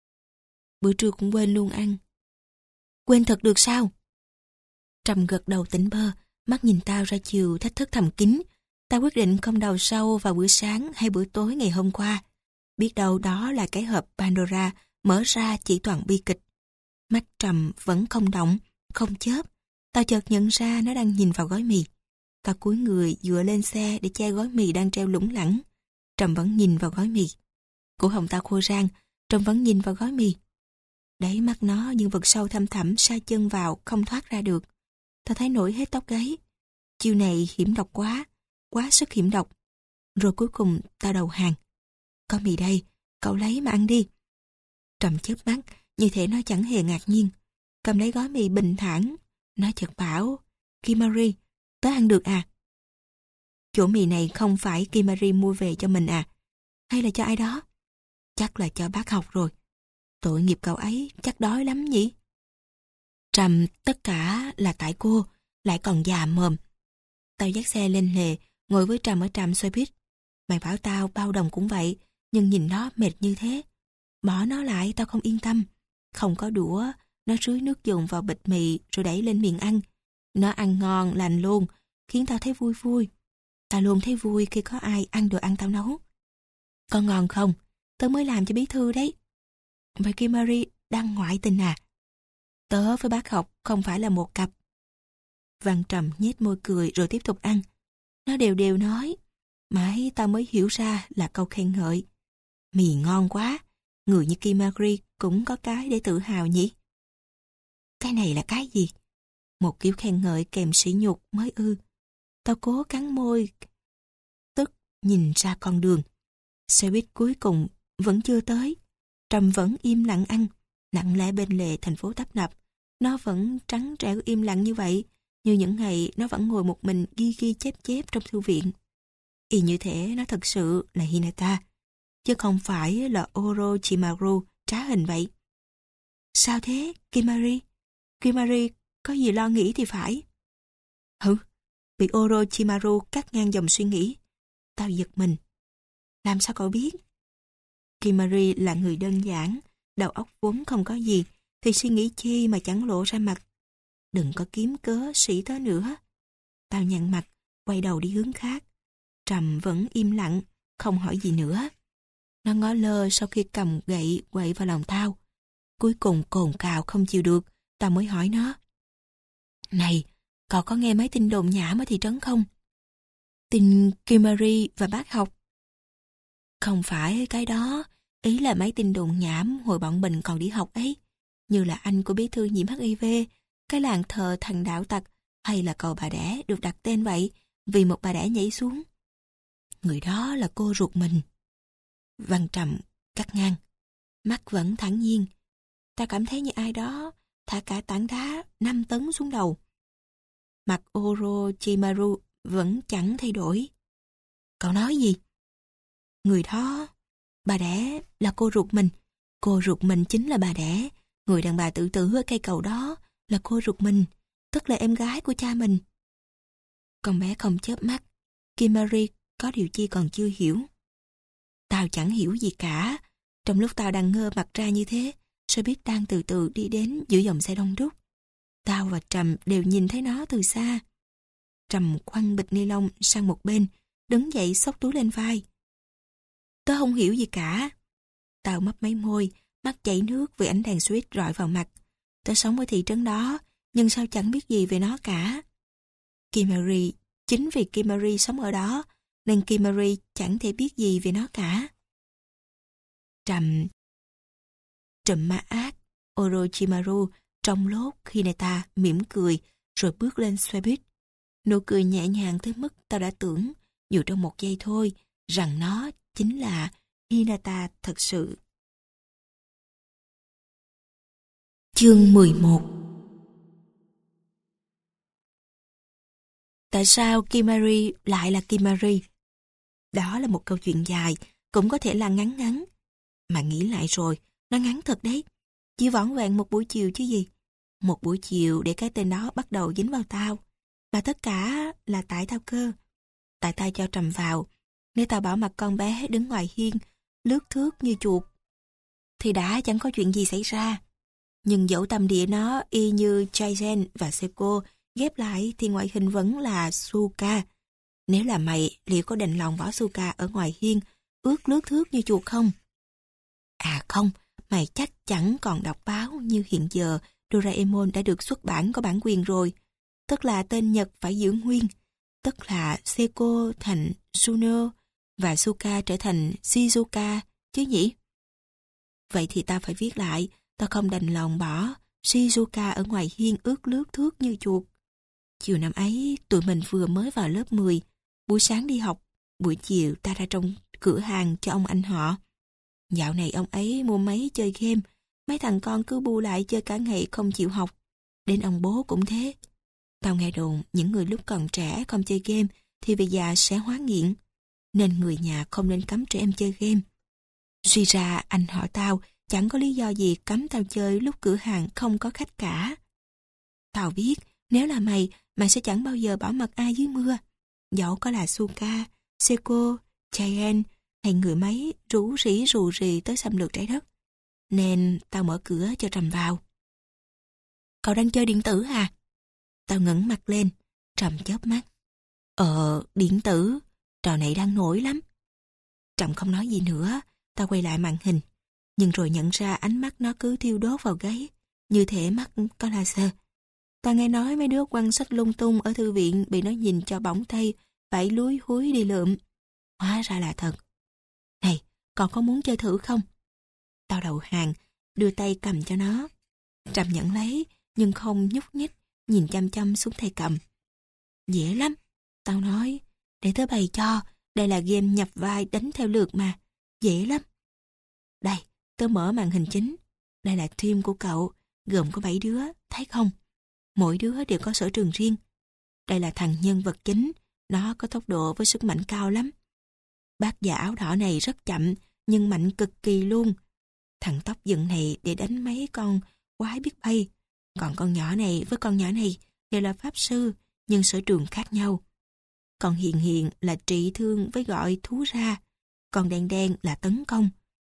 Bữa trưa cũng quên luôn ăn. Quên thật được sao? Trầm gật đầu tỉnh bơ, mắt nhìn tao ra chiều thách thức thầm kín. Tao quyết định không đào sâu vào bữa sáng hay bữa tối ngày hôm qua. Biết đâu đó là cái hộp Pandora mở ra chỉ toàn bi kịch. Mắt Trầm vẫn không động, không chớp. Tao chợt nhận ra nó đang nhìn vào gói mì. Tao cúi người dựa lên xe để che gói mì đang treo lủng lẳng. Trầm vẫn nhìn vào gói mì. Cổ họng tao khô rang, Trầm vẫn nhìn vào gói mì. Đáy mắt nó như vực sâu thăm thẳm sa chân vào không thoát ra được. Tao thấy nổi hết tóc gáy. Chiều này hiểm độc quá, quá sức hiểm độc. Rồi cuối cùng tao đầu hàng. Có mì đây, cậu lấy mà ăn đi. Trầm chớp mắt, như thể nó chẳng hề ngạc nhiên. Cầm lấy gói mì bình thản. Nó chợt bảo, Kimari, tớ ăn được à? Chỗ mì này không phải Kimari mua về cho mình à? Hay là cho ai đó? Chắc là cho bác học rồi. Tội nghiệp cậu ấy, chắc đói lắm nhỉ? Trầm, tất cả là tại cô, lại còn già mồm. Tao dắt xe lên lề, ngồi với Trầm ở trạm xe buýt. Mày bảo tao bao đồng cũng vậy, nhưng nhìn nó mệt như thế. Bỏ nó lại tao không yên tâm. Không có đũa, nó rưới nước dùng vào bịch mì rồi đẩy lên miệng ăn. Nó ăn ngon, lành luôn, khiến tao thấy vui vui. Tao luôn thấy vui khi có ai ăn đồ ăn tao nấu. Con ngon không? Tớ mới làm cho bí thư đấy. Vậy Kimari đang ngoại tình à? Tớ với bác học không phải là một cặp. Văn Trầm nhếch môi cười rồi tiếp tục ăn. Nó đều đều nói. Mãi tao mới hiểu ra là câu khen ngợi. Mì ngon quá. Người như Kimari cũng có cái để tự hào nhỉ? Cái này là cái gì? Một kiểu khen ngợi kèm sỉ nhục mới ư. Tao cố cắn môi, tức nhìn ra con đường. Xe buýt cuối cùng vẫn chưa tới. Trầm vẫn im lặng ăn. Lặng lẽ bên lề thành phố tấp nập. Nó vẫn trắng trẻo im lặng như vậy, như những ngày nó vẫn ngồi một mình ghi ghi chép chép trong thư viện. Y như thế nó thật sự là Hinata, chứ không phải là Orochimaru trá hình vậy. Sao thế, Kimari? Kimari có gì lo nghĩ thì phải. Hử? Bị Orochimaru cắt ngang dòng suy nghĩ. Tao giật mình. Làm sao cậu biết? Kimari là người đơn giản, đầu óc vốn không có gì, thì suy nghĩ chi mà chẳng lộ ra mặt. Đừng có kiếm cớ sĩ tớ nữa. Tao nhăn mặt, quay đầu đi hướng khác. Trầm vẫn im lặng, không hỏi gì nữa. Nó ngó lơ sau khi cầm gậy quậy vào lòng tao. Cuối cùng cồn cào không chịu được, tao mới hỏi nó. Này, cậu có nghe mấy tin đồn nhảm ở thị trấn không? Tin Kimari và bác học. Không phải cái đó, ý là mấy tin đồn nhảm hồi bọn mình còn đi học ấy. Như là anh của bí thư nhiễm hát i vê, cái làng thờ thằng đạo tặc, hay là cậu bà đẻ được đặt tên vậy vì một bà đẻ nhảy xuống. Người đó là cô ruột mình. Văn Trầm cắt ngang, mắt vẫn thản nhiên. Ta cảm thấy như ai đó thả cả tảng đá năm tấn xuống đầu. Mặt Orochimaru vẫn chẳng thay đổi. Cậu nói gì? Người đó, bà đẻ là cô ruột mình. Cô ruột mình chính là bà đẻ. Người đàn bà tự tử ở cây cầu đó là cô ruột mình, tức là em gái của cha mình. Con bé không chớp mắt. Kimari có điều chi còn chưa hiểu. Tao chẳng hiểu gì cả. Trong lúc tao đang ngơ mặt ra như thế, xe buýt đang từ từ đi đến giữa dòng xe đông đúc. Tao và Trầm đều nhìn thấy nó từ xa. Trầm quăng bịch ni lông sang một bên, đứng dậy xốc túi lên vai. Tớ không hiểu gì cả. Tao mấp máy môi, mắt chảy nước vì ánh đèn suýt rọi vào mặt. Tớ sống ở thị trấn đó, nhưng sao chẳng biết gì về nó cả. Kimari, chính vì Kimari sống ở đó, nên Kimari chẳng thể biết gì về nó cả. Trầm Trầm ma ác, Orochimaru trong lốt khi người ta mỉm cười rồi bước lên xe buýt. Nụ cười nhẹ nhàng tới mức tao đã tưởng, dù trong một giây thôi, rằng nó chính là Hinata thật sự. Chương mười một. Tại sao Kimari lại là Kimari? Đó là một câu chuyện dài, cũng có thể là ngắn ngắn. Mà nghĩ lại rồi, nó ngắn thật đấy. Chỉ vỏn vẹn một buổi chiều chứ gì. Một buổi chiều để cái tên đó bắt đầu dính vào tao. Và tất cả là tại tao cơ. Tại tao cho Trầm vào, nếu tao bảo mặt con bé đứng ngoài hiên, lướt thước như chuột, thì đã chẳng có chuyện gì xảy ra. Nhưng dẫu tâm địa nó y như Chaizen và Seiko ghép lại thì ngoại hình vẫn là Suka. Nếu là mày, liệu có đành lòng bỏ Suka ở ngoài hiên, ướt lướt thước như chuột không? À không, mày chắc chẳng còn đọc báo như hiện giờ Doraemon đã được xuất bản có bản quyền rồi. Tức là tên Nhật phải giữ nguyên. Tức là Seiko thành Suno và Suka trở thành Shizuka chứ nhỉ? Vậy thì ta phải viết lại, ta không đành lòng bỏ Shizuka ở ngoài hiên ướt lướt thước như chuột. Chiều năm ấy, tụi mình vừa mới vào lớp mười. Buổi sáng đi học, buổi chiều ta ra trong cửa hàng cho ông anh họ. Dạo này ông ấy mua máy chơi game, mấy thằng con cứ bu lại chơi cả ngày không chịu học. Đến ông bố cũng thế. Tao nghe đồn những người lúc còn trẻ không chơi game thì về già sẽ hóa nghiện. Nên người nhà không nên cấm trẻ em chơi game. Suy ra anh họ tao chẳng có lý do gì cấm tao chơi lúc cửa hàng không có khách cả. Tao biết nếu là mày, mày sẽ chẳng bao giờ bỏ mặc ai dưới mưa. Dẫu có là Suka, Seiko, Chien hay người máy rủ rỉ rù rì tới xâm lược trái đất. Nên tao mở cửa cho Trầm vào. Cậu đang chơi điện tử à? Tao ngẩng mặt lên, Trầm chớp mắt. Ờ, điện tử, trò này đang nổi lắm. Trầm không nói gì nữa, tao quay lại màn hình. Nhưng rồi nhận ra ánh mắt nó cứ thiêu đốt vào gáy, như thể mắt có laser. Tao nghe nói mấy đứa quăng sách lung tung ở thư viện bị nó nhìn cho bỏng tay, phải lúi húi đi lượm. Hóa ra là thật. Này, còn có muốn chơi thử không? Tao đầu hàng, đưa tay cầm cho nó. Trầm nhận lấy, nhưng không nhúc nhích, nhìn chăm chăm xuống tay cầm. Dễ lắm, tao nói, để tớ bày cho, đây là game nhập vai đánh theo lượt mà, dễ lắm. Đây, tớ mở màn hình chính, đây là team của cậu, gồm có bảy đứa, thấy không? Mỗi đứa đều có sở trường riêng. Đây là thằng nhân vật chính, nó có tốc độ với sức mạnh cao lắm. Bác già áo đỏ này rất chậm, nhưng mạnh cực kỳ luôn. Thằng tóc dựng này để đánh mấy con quái biết bay. Còn con nhỏ này với con nhỏ này đều là pháp sư, nhưng sở trường khác nhau. Còn Hiền Hiền là trị thương với gọi thú ra. Còn Đen Đen là tấn công.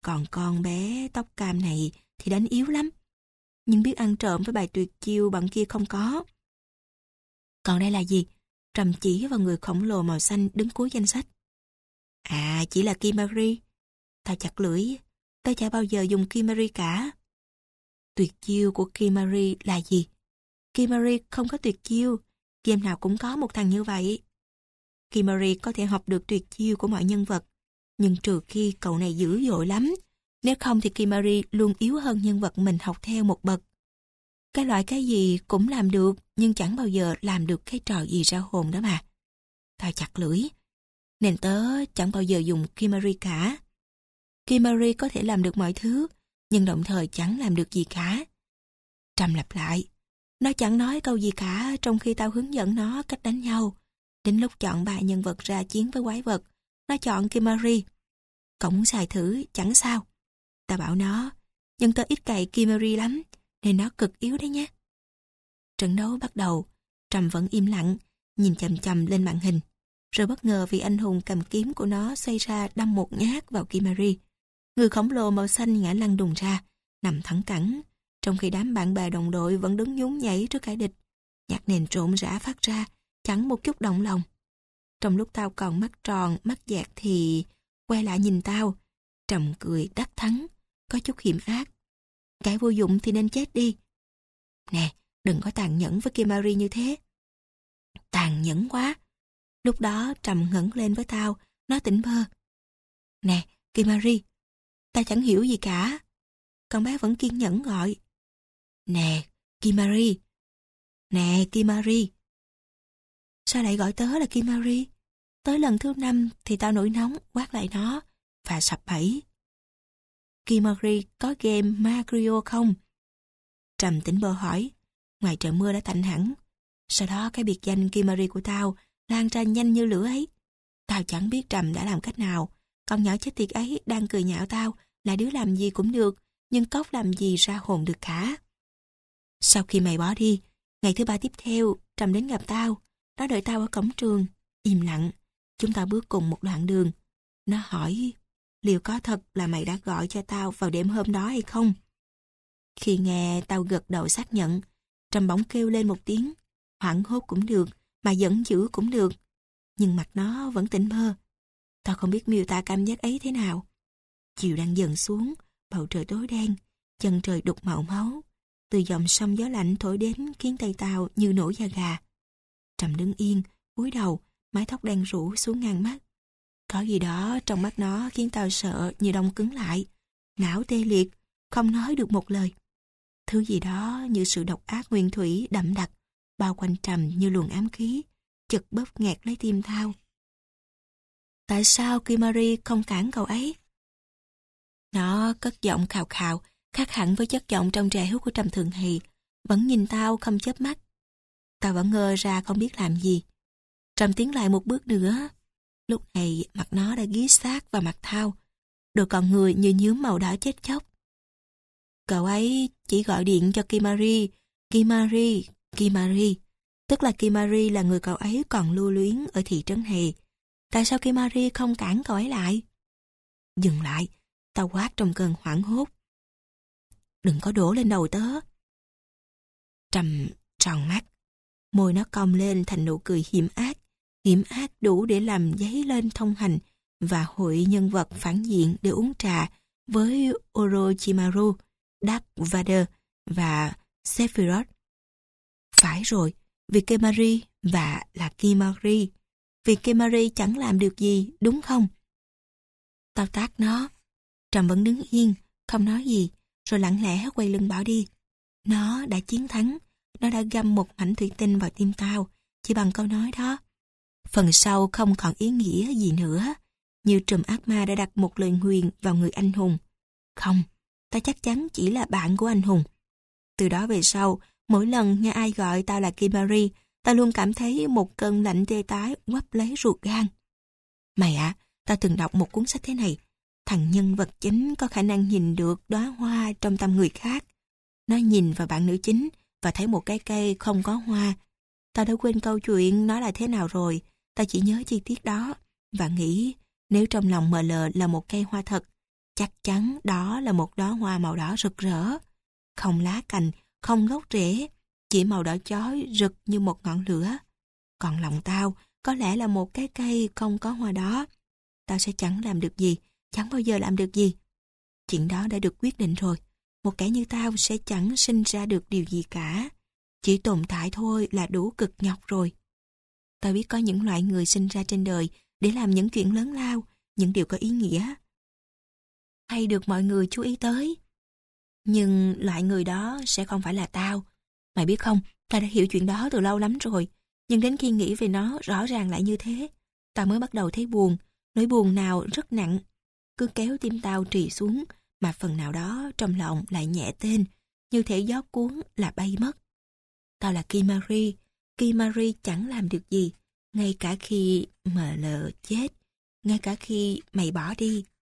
Còn con bé tóc cam này thì đánh yếu lắm. Nhưng biết ăn trộm với bài tuyệt chiêu bằng kia không có. Còn đây là gì? Trầm chỉ vào người khổng lồ màu xanh đứng cuối danh sách. À, chỉ là Kimari. Tao chặt lưỡi. Tao chả bao giờ dùng Kimari cả. Tuyệt chiêu của Kimari là gì? Kimari không có tuyệt chiêu. Game nào cũng có một thằng như vậy. Kimari có thể học được tuyệt chiêu của mọi nhân vật. Nhưng trừ khi cậu này dữ dội lắm. Nếu không thì Kimari luôn yếu hơn nhân vật mình học theo một bậc. Cái loại cái gì cũng làm được, nhưng chẳng bao giờ làm được cái trò gì ra hồn đó mà. Tao chặt lưỡi. Nên tớ chẳng bao giờ dùng Kimari cả. Kimari có thể làm được mọi thứ, nhưng đồng thời chẳng làm được gì cả. Trầm lặp lại. Nó chẳng nói câu gì cả trong khi tao hướng dẫn nó cách đánh nhau. Đến lúc chọn ba nhân vật ra chiến với quái vật, nó chọn Kimari. Cậu muốn xài thử, chẳng sao. Tao bảo nó, nhưng tao ít cày Kimari lắm, nên nó cực yếu đấy nhé. Trận đấu bắt đầu, Trầm vẫn im lặng, nhìn chằm chằm lên màn hình. Rồi bất ngờ vì anh hùng cầm kiếm của nó xoay ra đâm một nhát vào Kimari. Người khổng lồ màu xanh ngã lăn đùng ra, nằm thẳng cẳng, trong khi đám bạn bè đồng đội vẫn đứng nhún nhảy trước kẻ địch. Nhạc nền trộn rã phát ra, chẳng một chút động lòng. Trong lúc tao còn mắt tròn, mắt dẹt thì quay lại nhìn tao. Trầm cười đắc thắng, có chút hiểm ác. Kẻ vô dụng thì nên chết đi. Nè, đừng có tàn nhẫn với Kimari như thế. Tàn nhẫn quá. Lúc đó Trầm ngẩng lên với tao, nó tỉnh bơ. Nè, Kimari, tao chẳng hiểu gì cả. Con bé vẫn kiên nhẫn gọi. Nè, Kimari. Nè, Kimari. Sao lại gọi tớ là Kimari? Tới lần thứ năm thì tao nổi nóng quát lại nó và sập bẫy. Kimari có game Mario không? Trầm tỉnh bơ hỏi. Ngoài trời mưa đã tạnh hẳn. Sau đó cái biệt danh Kimari của tao lan ra nhanh như lửa ấy. Tao chẳng biết Trầm đã làm cách nào. Con nhỏ chết tiệt ấy đang cười nhạo tao là đứa làm gì cũng được, nhưng cóc làm gì ra hồn được cả. Sau khi mày bỏ đi, ngày thứ ba tiếp theo, Trầm đến gặp tao. Nó đợi tao ở cổng trường, im lặng. Chúng ta bước cùng một đoạn đường. Nó hỏi, liệu có thật là mày đã gọi cho tao vào đêm hôm đó hay không? Khi nghe tao gật đầu xác nhận, Trầm bỗng kêu lên một tiếng. Hoảng hốt cũng được, mà giận dữ cũng được. Nhưng mặt nó vẫn tỉnh bơ. Tao không biết miêu tả cảm giác ấy thế nào. Chiều đang dần xuống, bầu trời tối đen, chân trời đục màu máu. Từ dòng sông gió lạnh thổi đến khiến tay tao như nổi da gà. Trầm đứng yên, cúi đầu, mái tóc đen rũ xuống ngang mắt. Có gì đó trong mắt nó khiến tao sợ như đông cứng lại. Não tê liệt, không nói được một lời. Thứ gì đó như sự độc ác nguyên thủy đậm đặc, bao quanh Trầm như luồng ám khí, chực bóp nghẹt lấy tim tao. Tại sao Kimari không cản cậu ấy? Nó cất giọng khào khào, khác hẳn với chất giọng trong trẻo của Trầm Thường Hì, vẫn nhìn tao không chớp mắt. Tao vẫn ngơ ra không biết làm gì. Trầm tiến lại một bước nữa. Lúc này mặt nó đã ghi sát vào mặt tao, đôi con người như nhuốm màu đỏ chết chóc. Cậu ấy chỉ gọi điện cho Kimari, Kimari, Kimari. Tức là Kimari là người cậu ấy còn lưu luyến ở thị trấn Hề. Tại sao Kimari không cản cậu ấy lại? Dừng lại, tao quát trong cơn hoảng hốt. Đừng có đổ lên đầu tớ. Trầm tròn mắt, môi nó cong lên thành nụ cười hiểm ác, hiểm ác đủ để làm dấy lên thông hành và hội nhân vật phản diện để uống trà với Orochimaru, Darth Vader và Sephiroth. Phải rồi, vì Kimari và là Kimari. Vì Kimari chẳng làm được gì, đúng không? Tao tát nó. Trầm vẫn đứng yên, không nói gì, rồi lặng lẽ quay lưng bỏ đi. Nó đã chiến thắng, nó đã găm một mảnh thủy tinh vào tim tao, chỉ bằng câu nói đó. Phần sau không còn ý nghĩa gì nữa, như trùm ác ma đã đặt một lời nguyền vào người anh hùng. Không, tao chắc chắn chỉ là bạn của anh hùng. Từ đó về sau, mỗi lần nghe ai gọi tao là Kimari, tao luôn cảm thấy một cơn lạnh tê tái quắp lấy ruột gan. Mày ạ, à, tao từng đọc một cuốn sách thế này. Thằng nhân vật chính có khả năng nhìn được đóa hoa trong tâm người khác. Nó nhìn vào bạn nữ chính và thấy một cái cây không có hoa. Tao đã quên câu chuyện nó là thế nào rồi. Tao chỉ nhớ chi tiết đó và nghĩ nếu trong lòng em lờ là một cây hoa thật Chắc chắn đó là một đóa hoa màu đỏ rực rỡ. Không lá cành, không gốc rễ, chỉ màu đỏ chói rực như một ngọn lửa. Còn lòng tao có lẽ là một cái cây không có hoa đó. Tao sẽ chẳng làm được gì, chẳng bao giờ làm được gì. Chuyện đó đã được quyết định rồi. Một kẻ như tao sẽ chẳng sinh ra được điều gì cả. Chỉ tồn tại thôi là đủ cực nhọc rồi. Tao biết có những loại người sinh ra trên đời để làm những chuyện lớn lao, những điều có ý nghĩa, hay được mọi người chú ý tới. Nhưng loại người đó sẽ không phải là tao. Mày biết không, tao đã hiểu chuyện đó từ lâu lắm rồi. Nhưng đến khi nghĩ về nó rõ ràng lại như thế, tao mới bắt đầu thấy buồn. Nỗi buồn nào rất nặng, cứ kéo tim tao trì xuống, mà phần nào đó trong lòng lại nhẹ tên, như thể gió cuốn là bay mất. Tao là Kimari. Kimari chẳng làm được gì, ngay cả khi em lờ chết, ngay cả khi mày bỏ đi.